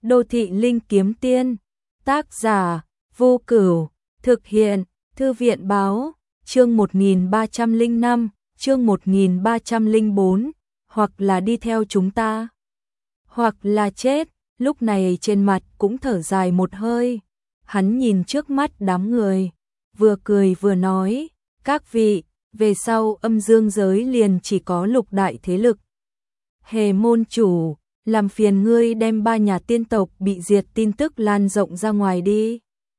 Đô thị linh kiếm tiên, tác giả, Vô Cửu, thực hiện, Thư viện báo, chương 1305, chương 1304, hoặc là đi theo chúng ta, hoặc là chết. Lúc này trên mặt cũng thở dài một hơi, hắn nhìn trước mắt đám người, vừa cười vừa nói, các vị, về sau âm dương giới liền chỉ có lục đại thế lực. Hề môn chủ, làm phiền ngươi đem 3 nhà tiên tộc bị diệt tin tức lan rộng ra ngoài đi.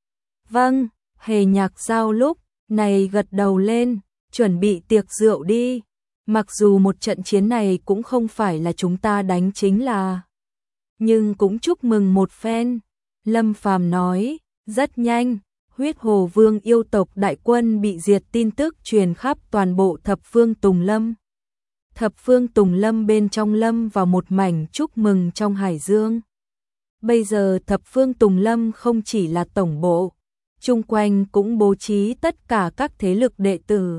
Vâng, Hề Nhạc Giao lúc này gật đầu lên, chuẩn bị tiệc rượu đi. Mặc dù một trận chiến này cũng không phải là chúng ta đánh chính là, nhưng cũng chúc mừng một phen. Lâm Phàm nói, rất nhanh, Huyết Hồ Vương yêu tộc đại quân bị diệt tin tức truyền khắp toàn bộ Thập Phương Tùng Lâm. Thập Phương Tùng Lâm bên trong lâm vào một mảnh chúc mừng trong hải dương. Bây giờ Thập Phương Tùng Lâm không chỉ là tổng bộ, chung quanh cũng bố trí tất cả các thế lực đệ tử.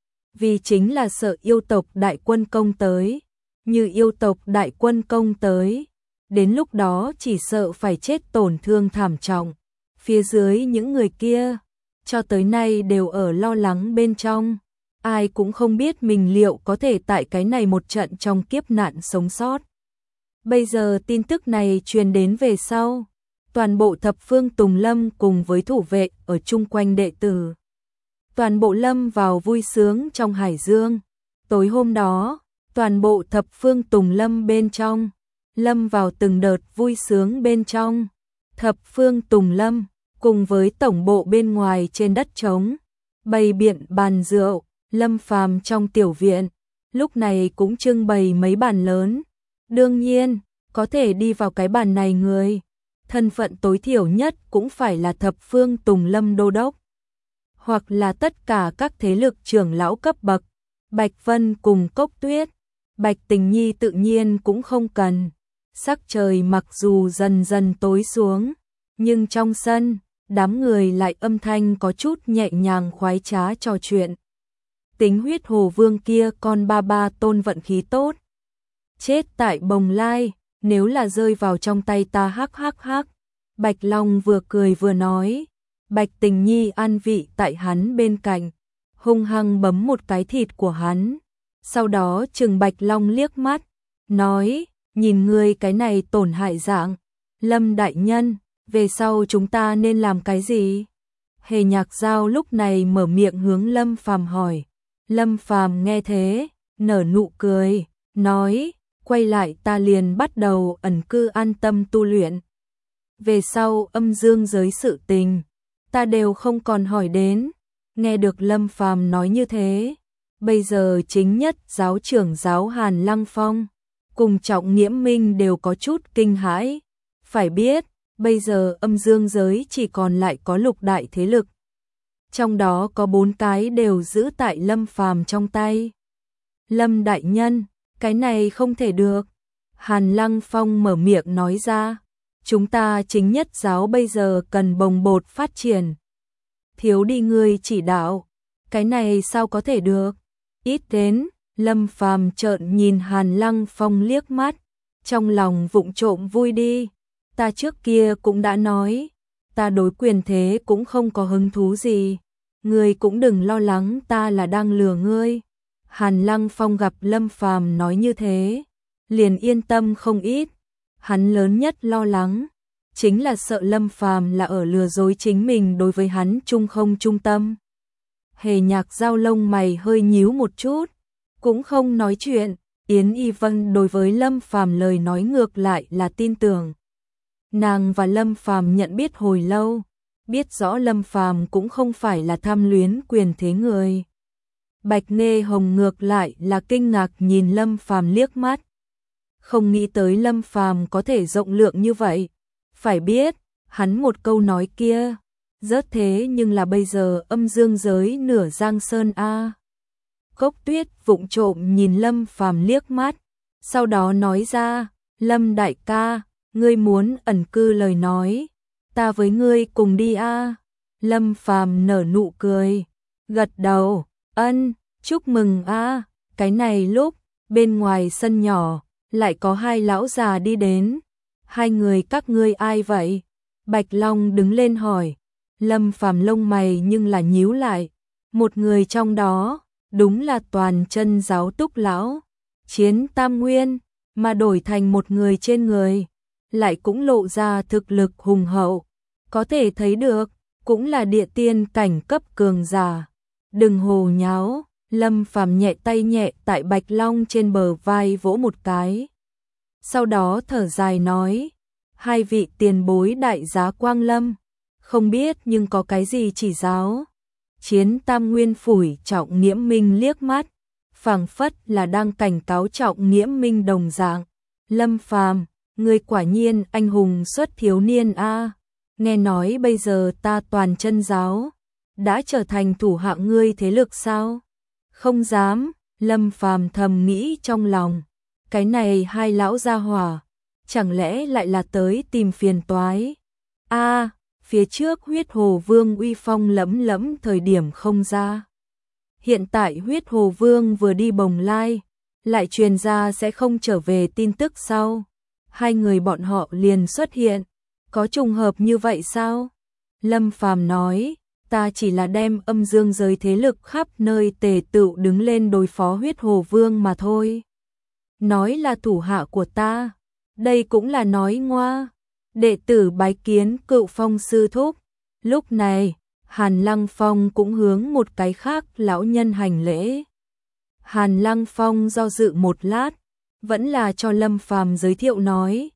Vì chính là sợ yêu tộc đại quân công tới, như yêu tộc đại quân công tới, đến lúc đó chỉ sợ phải chết tổn thương thảm trọng. Phía dưới những người kia, cho tới nay đều ở lo lắng bên trong. Ai cũng không biết mình liệu có thể tại cái này một trận trong kiếp nạn sống sót. Bây giờ tin tức này truyền đến về sau, toàn bộ Thập Phương Tùng Lâm cùng với thủ vệ ở chung quanh đệ tử, toàn bộ lâm vào vui sướng trong hải dương. Tối hôm đó, toàn bộ Thập Phương Tùng Lâm bên trong lâm vào từng đợt vui sướng bên trong. Thập Phương Tùng Lâm cùng với tổng bộ bên ngoài trên đất trống bày biện bàn rượu. Lâm Phàm trong tiểu viện lúc này cũng trưng bày mấy bàn lớn. Đương nhiên, có thể đi vào cái bàn này người, thân phận tối thiểu nhất cũng phải là Thập Phương Tùng Lâm đô đốc, hoặc là tất cả các thế lực trưởng lão cấp bậc. Bạch Vân cùng Cốc Tuyết, Bạch Tình Nhi tự nhiên cũng không cần. Sắc trời mặc dù dần dần tối xuống, nhưng trong sân, đám người lại âm thanh có chút nhẹ nhàng khoái trá trò chuyện. Tính Huyết Hồ Vương kia con ba tôn vận khí tốt, chết tại Bồng Lai, nếu là rơi vào trong tay ta hắc hắc hắc. Bạch Long vừa cười vừa nói. Bạch Tình Nhi an vị tại hắn bên cạnh, hung hăng bấm một cái thịt của hắn, sau đó trừng Bạch Long liếc mắt, nói, nhìn ngươi cái này tổn hại dạng, Lâm đại nhân, về sau chúng ta nên làm cái gì? Hề Nhạc Giao lúc này mở miệng hướng Lâm Phàm hỏi. Lâm Phàm nghe thế, nở nụ cười, nói, quay lại ta liền bắt đầu ẩn cư an tâm tu luyện. Về sau âm dương giới sự tình, ta đều không còn hỏi đến. Nghe được Lâm Phàm nói như thế, bây giờ chính nhất giáo trưởng giáo Hàn Lăng Phong cùng Trọng Nghiễm Minh đều có chút kinh hãi. Phải biết, bây giờ âm dương giới chỉ còn lại có lục đại thế lực, trong đó có 4 cái đều giữ tại Lâm Phàm trong tay. Lâm đại nhân, cái này không thể được. Hàn Lăng Phong mở miệng nói ra, chúng ta chính nhất giáo bây giờ cần bồng bột phát triển. Thiếu đi người chỉ đạo, cái này sao có thể được? Ít đến, Lâm Phàm trợn nhìn Hàn Lăng Phong liếc mắt, trong lòng vụng trộm vui đi. Ta trước kia cũng đã nói, ta đối quyền thế cũng không có hứng thú gì. Ngươi cũng đừng lo lắng ta là đang lừa ngươi. Hàn Lăng Phong gặp Lâm Phàm nói như thế, liền yên tâm không ít. Hắn lớn nhất lo lắng chính là sợ Lâm Phàm là ở lừa dối chính mình đối với hắn trung không trung tâm. Hề Nhạc Giao lông mày hơi nhíu một chút, cũng không nói chuyện. Yến Y Vân đối với Lâm Phàm lời nói ngược lại là tin tưởng. Nàng và Lâm Phàm nhận biết hồi lâu, biết rõ Lâm Phàm cũng không phải là tham luyến quyền thế người. Bạch Nê Hồng ngược lại là kinh ngạc nhìn Lâm Phàm liếc mắt, không nghĩ tới Lâm Phàm có thể rộng lượng như vậy. Phải biết, hắn một câu nói kia, rớt thế nhưng là bây giờ âm dương giới nửa giang sơn a. Cốc Tuyết vụng trộm nhìn Lâm Phàm liếc mắt, sau đó nói ra, Lâm đại ca, ngươi muốn ẩn cư lời nói, ta với ngươi cùng đi a. Lâm Phàm nở nụ cười, gật đầu, ân, chúc mừng a. Cái này lúc, bên ngoài sân nhỏ, lại có 2 lão già đi đến. Hai người các ngươi ai vậy? Bạch Long đứng lên hỏi. Lâm Phàm lông mày nhưng là nhíu lại. Một người trong đó, đúng là Toàn Chân Giáo Túc lão. Chiến Tam Nguyên, mà đổi thành một người trên người, lại cũng lộ ra thực lực hùng hậu. Có thể thấy được, cũng là địa tiên cảnh cấp cường giả. Đừng hồ nháo, Lâm Phàm nhẹ tay nhẹ tại Bạch Long trên bờ vai vỗ một cái. Sau đó thở dài nói, hai vị tiền bối đại giá quang lâm, không biết nhưng có cái gì chỉ giáo. Chiến Tam Nguyên phủi Trọng Nghiễm Minh liếc mắt, phảng phất là đang cảnh cáo Trọng Nghiễm Minh đồng dạng. Lâm Phàm, ngươi quả nhiên anh hùng xuất thiếu niên a. Nghe nói bây giờ ta Toàn Chân Giáo đã trở thành thủ hạ ngươi thế lực sao? Không dám, Lâm Phàm thầm nghĩ trong lòng. Cái này hai lão gia hỏa, chẳng lẽ lại là tới tìm phiền toái? A, phía trước Huyết Hồ Vương uy phong lẫm lẫm thời điểm không ra. Hiện tại Huyết Hồ Vương vừa đi Bồng Lai, lại truyền ra sẽ không trở về tin tức sau. Hai người bọn họ liền xuất hiện, có trùng hợp như vậy sao? Lâm Phàm nói, ta chỉ là đem âm dương giới thế lực khắp nơi tề tựu đứng lên đối phó Huyết Hồ Vương mà thôi. Nói là thủ hạ của ta, đây cũng là nói ngoa. Đệ tử bái kiến Cựu Phong sư thúc. Lúc này, Hàn Lăng Phong cũng hướng một cái khác lão nhân hành lễ. Hàn Lăng Phong do dự một lát, vẫn là cho Lâm Phàm giới thiệu nói,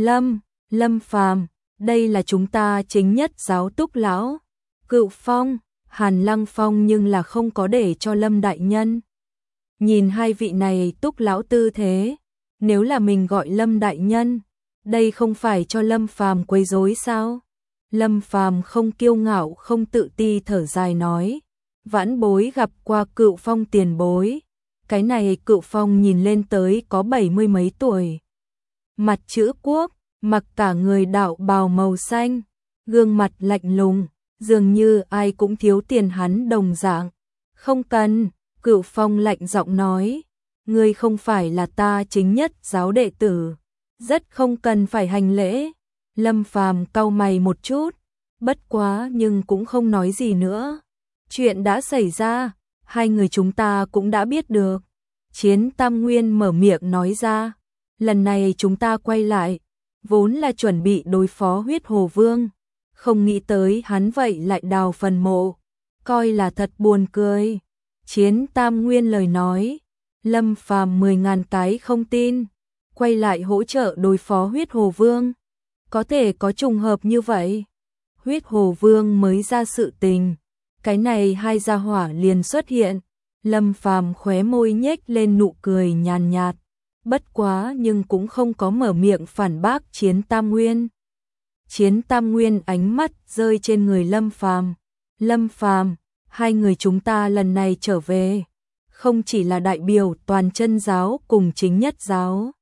Lâm Phàm, đây là chúng ta chính nhất giáo Túc lão. Cựu Phong, Hàn Lăng Phong nhưng là không có để cho Lâm đại nhân. Nhìn hai vị này Túc lão tư thế, nếu là mình gọi Lâm đại nhân, đây không phải cho Lâm Phàm quấy rối sao? Lâm Phàm không kiêu ngạo không tự ti thở dài nói, vãn bối gặp qua Cựu Phong tiền bối. Cái này Cựu Phong nhìn lên tới có 70 mấy tuổi. Mặt chữ quốc, mặc cả người đạo bào màu xanh, gương mặt lạnh lùng, dường như ai cũng thiếu tiền hắn đồng dạng. Không cần, Cựu Phong lạnh giọng nói, ngươi không phải là ta chính nhất giáo đệ tử, rất không cần phải hành lễ. Lâm Phàm cau mày một chút, bất quá nhưng cũng không nói gì nữa. Chuyện đã xảy ra, hai người chúng ta cũng đã biết được. Chiến Tam Nguyên mở miệng nói ra, lần này chúng ta quay lại, vốn là chuẩn bị đối phó Huyết Hồ Vương, không nghĩ tới hắn vậy lại đào phần mộ, coi là thật buồn cười. Chiến Tam Nguyên lời nói, Lâm Phàm 10.000 cái không tin, quay lại hỗ trợ đối phó Huyết Hồ Vương. Có thể có trùng hợp như vậy. Huyết Hồ Vương mới ra sự tình, cái này hai gia hỏa liền xuất hiện. Lâm Phàm khóe môi nhếch lên nụ cười nhàn nhạt, bất quá nhưng cũng không có mở miệng phản bác Chiến Tam Nguyên. Chiến Tam Nguyên ánh mắt rơi trên người Lâm Phàm. Lâm Phàm, hai người chúng ta lần này trở về, không chỉ là đại biểu Toàn Chân Giáo cùng chính nhất giáo.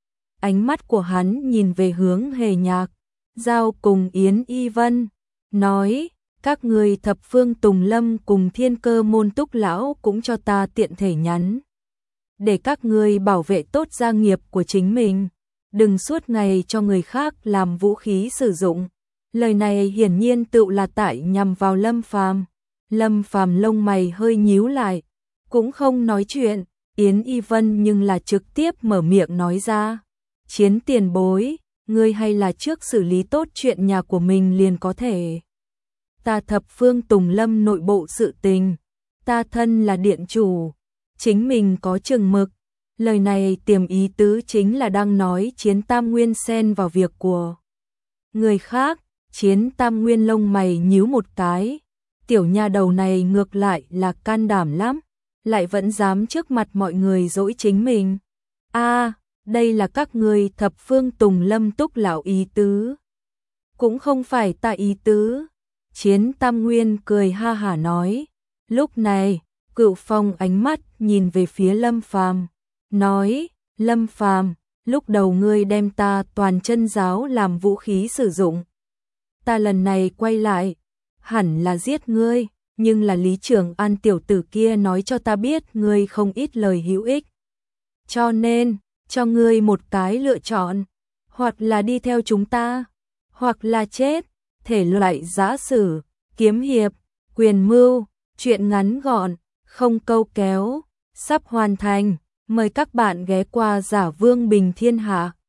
Ánh mắt của hắn nhìn về hướng Hề Nhạc, Giao cùng Yến Y Vân, nói, các người thập phương Tùng Lâm cùng Thiên Cơ môn Túc lão cũng cho ta tiện thể nhắn. Để các ngươi bảo vệ tốt gia nghiệp của chính mình, đừng suốt ngày cho người khác làm vũ khí sử dụng. Lời này hiển nhiên tự là tại nhằm vào Lâm Phàm. Lâm Phàm lông mày hơi nhíu lại, cũng không nói chuyện. Yến Y Vân nhưng là trực tiếp mở miệng nói ra, Chiến tiền bối, ngươi hay là trước xử lý tốt chuyện nhà của mình liền có thể. Ta thập phương Tùng Lâm nội bộ sự tình, ta thân là điện chủ, chính mình có chừng mực. Lời này tiềm ý tứ chính là đang nói Chiến Tam Nguyên xen vào việc của người khác. Chiến Tam Nguyên lông mày nhíu một cái, tiểu nha đầu này ngược lại là can đảm lắm, lại vẫn dám trước mặt mọi người dỗi chính mình. A, đây là các ngươi thập phương Tùng Lâm Túc lão ý tứ, cũng không phải ta ý tứ. Chiến Tam Nguyên cười ha hả nói. Lúc này, Cựu Phong ánh mắt nhìn về phía Lâm Phàm, nói, Lâm Phàm, lúc đầu ngươi đem ta Toàn Chân Giáo làm vũ khí sử dụng. Ta lần này quay lại, hẳn là giết ngươi, nhưng là Lý Trường An tiểu tử kia nói cho ta biết ngươi không ít lời hữu ích. Cho nên, cho ngươi một cái lựa chọn, hoặc là đi theo chúng ta, hoặc là chết. Thể loại giã sử, kiếm hiệp, quyền mưu, truyện ngắn gọn, không câu kéo, sắp hoàn thành. Mời các bạn ghé qua Giả Vương Bình Thiên Hạ.